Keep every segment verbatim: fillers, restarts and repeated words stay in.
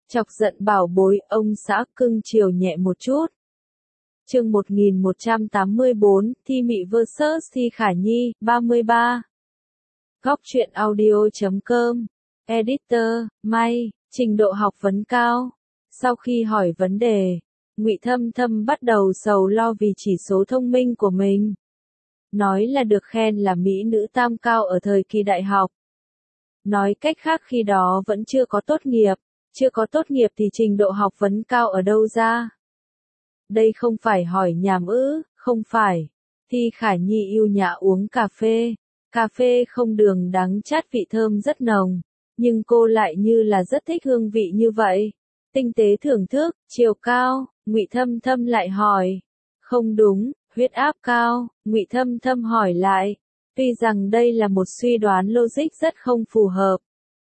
Chọc giận bảo bối, ông xã cưng chiều nhẹ một chút. Chương một nghìn một trăm tám mươi tư, Thi Mị versus Thi Khả Nhi, ba mươi ba. Góc truyện audio chấm com. Editor, May, trình độ học vấn cao. Sau khi hỏi vấn đề, Ngụy Thâm Thâm bắt đầu sầu lo vì chỉ số thông minh của mình. Nói là được khen là mỹ nữ tam cao ở thời kỳ đại học. Nói cách khác khi đó vẫn chưa có tốt nghiệp, chưa có tốt nghiệp thì trình độ học vấn cao ở đâu ra? Đây không phải hỏi nhảm ư, không phải. Thi Khả Nhi yêu nhã uống cà phê. Cà phê không đường đắng chát vị thơm rất nồng, nhưng cô lại như là rất thích hương vị như vậy. Tinh tế thưởng thức, chiều cao, Ngụy Thâm Thâm lại hỏi. Không đúng, huyết áp cao, Ngụy Thâm Thâm hỏi lại. Tuy rằng đây là một suy đoán logic rất không phù hợp.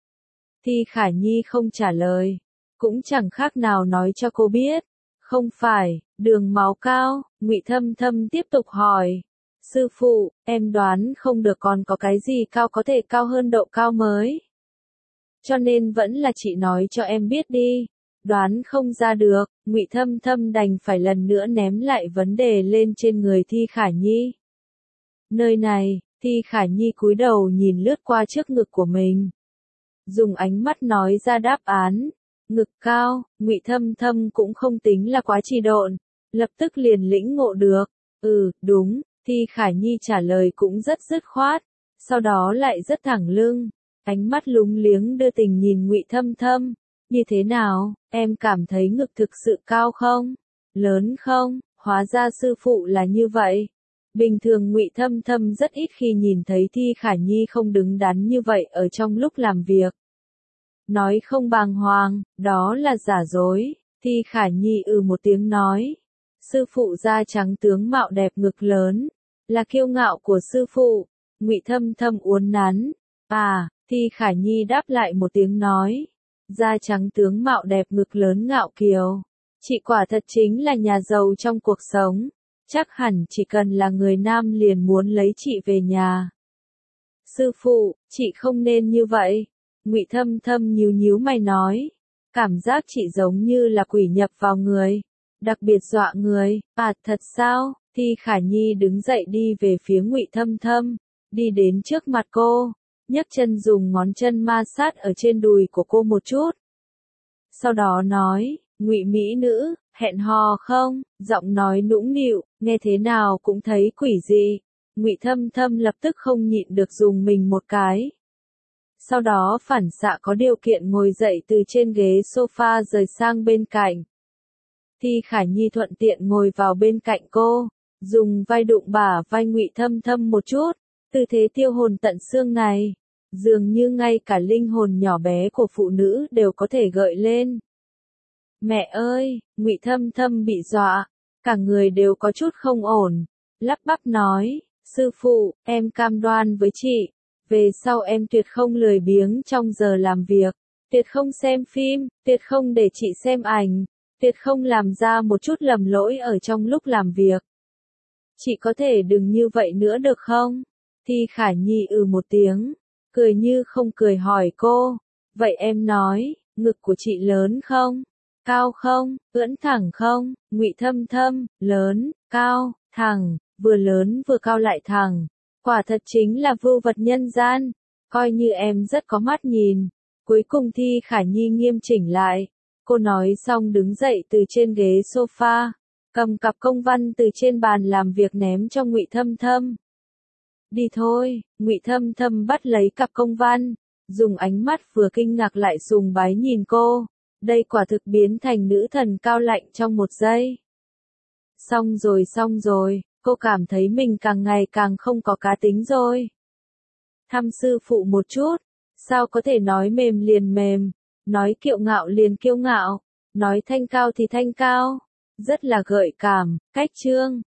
Thi Khả Nhi không trả lời, cũng chẳng khác nào nói cho cô biết. Không phải, đường máu cao, Ngụy Thâm Thâm tiếp tục hỏi. Sư phụ, em đoán không được còn có cái gì cao có thể cao hơn độ cao mới. Cho nên vẫn là chị nói cho em biết đi. Đoán không ra được, Ngụy Thâm Thâm đành phải lần nữa ném lại vấn đề lên trên người Thi Khả Nhi. Nơi này, Thi Khả Nhi cúi đầu nhìn lướt qua trước ngực của mình. Dùng ánh mắt nói ra đáp án. Ngực cao, Ngụy Thâm Thâm cũng không tính là quá trì độn, lập tức liền lĩnh ngộ được. Ừ, đúng, Thi Khả Nhi trả lời cũng rất dứt khoát, sau đó lại rất thẳng lưng, ánh mắt lúng liếng đưa tình nhìn Ngụy Thâm Thâm. Như thế nào, em cảm thấy ngực thực sự cao không? Lớn không? Hóa ra sư phụ là như vậy. Bình thường Ngụy Thâm Thâm rất ít khi nhìn thấy Thi Khả Nhi không đứng đắn như vậy ở trong lúc làm việc. Nói không bàng hoàng, đó là giả dối. Thi Khả Nhi ừ một tiếng nói. Sư phụ da trắng tướng mạo đẹp ngực lớn, là kiêu ngạo của sư phụ. Ngụy Thâm Thâm uốn nắn. À, Thi Khả Nhi đáp lại một tiếng nói. Da trắng tướng mạo đẹp ngực lớn ngạo kiều. Chị quả thật chính là nhà giàu trong cuộc sống. Chắc hẳn chỉ cần là người nam liền muốn lấy chị về nhà. Sư phụ, chị không nên như vậy. Ngụy Thâm Thâm nhíu nhíu mày nói. Cảm giác chị giống như là quỷ nhập vào người. Đặc biệt dọa người. À thật sao? Thi Khả Nhi đứng dậy đi về phía Ngụy Thâm Thâm. Đi đến trước mặt cô. Nhấc chân dùng ngón chân ma sát ở trên đùi của cô một chút. Sau đó nói. Ngụy mỹ nữ, hẹn hò không? Giọng nói nũng nịu, nghe thế nào cũng thấy quỷ dị. Ngụy Thâm Thâm lập tức không nhịn được dùng mình một cái. Sau đó phản xạ có điều kiện ngồi dậy từ trên ghế sofa rời sang bên cạnh. Thi Khả Nhi thuận tiện ngồi vào bên cạnh cô, dùng vai đụng bả vai Ngụy Thâm Thâm một chút, tư thế tiêu hồn tận xương này, dường như ngay cả linh hồn nhỏ bé của phụ nữ đều có thể gợi lên. Mẹ ơi, Ngụy Thâm Thâm bị dọa, cả người đều có chút không ổn, lắp bắp nói, sư phụ, em cam đoan với chị. Về sau em tuyệt không lười biếng trong giờ làm việc, tuyệt không xem phim, tuyệt không để chị xem ảnh, tuyệt không làm ra một chút lầm lỗi ở trong lúc làm việc. Chị có thể đừng như vậy nữa được không? Thi Khả Nhi ừ một tiếng, cười như không cười hỏi cô. Vậy em nói, ngực của chị lớn không? Cao không? Ưỡn thẳng không? Ngụy Thâm Thâm, lớn, cao, thẳng, vừa lớn vừa cao lại thẳng. Quả thật chính là vưu vật nhân gian, coi như em rất có mắt nhìn. Cuối cùng Thi Khả Nhi nghiêm chỉnh lại. Cô nói xong đứng dậy từ trên ghế sofa, cầm cặp công văn từ trên bàn làm việc ném cho Ngụy Thâm Thâm. Đi thôi, Ngụy Thâm Thâm bắt lấy cặp công văn, dùng ánh mắt vừa kinh ngạc lại sùng bái nhìn cô. Đây quả thực biến thành nữ thần cao lạnh trong một giây. Xong rồi xong rồi. Cô cảm thấy mình càng ngày càng không có cá tính rồi. Thăm sư phụ một chút, sao có thể nói mềm liền mềm, nói kiêu ngạo liền kiêu ngạo, nói thanh cao thì thanh cao, rất là gợi cảm, cách chương,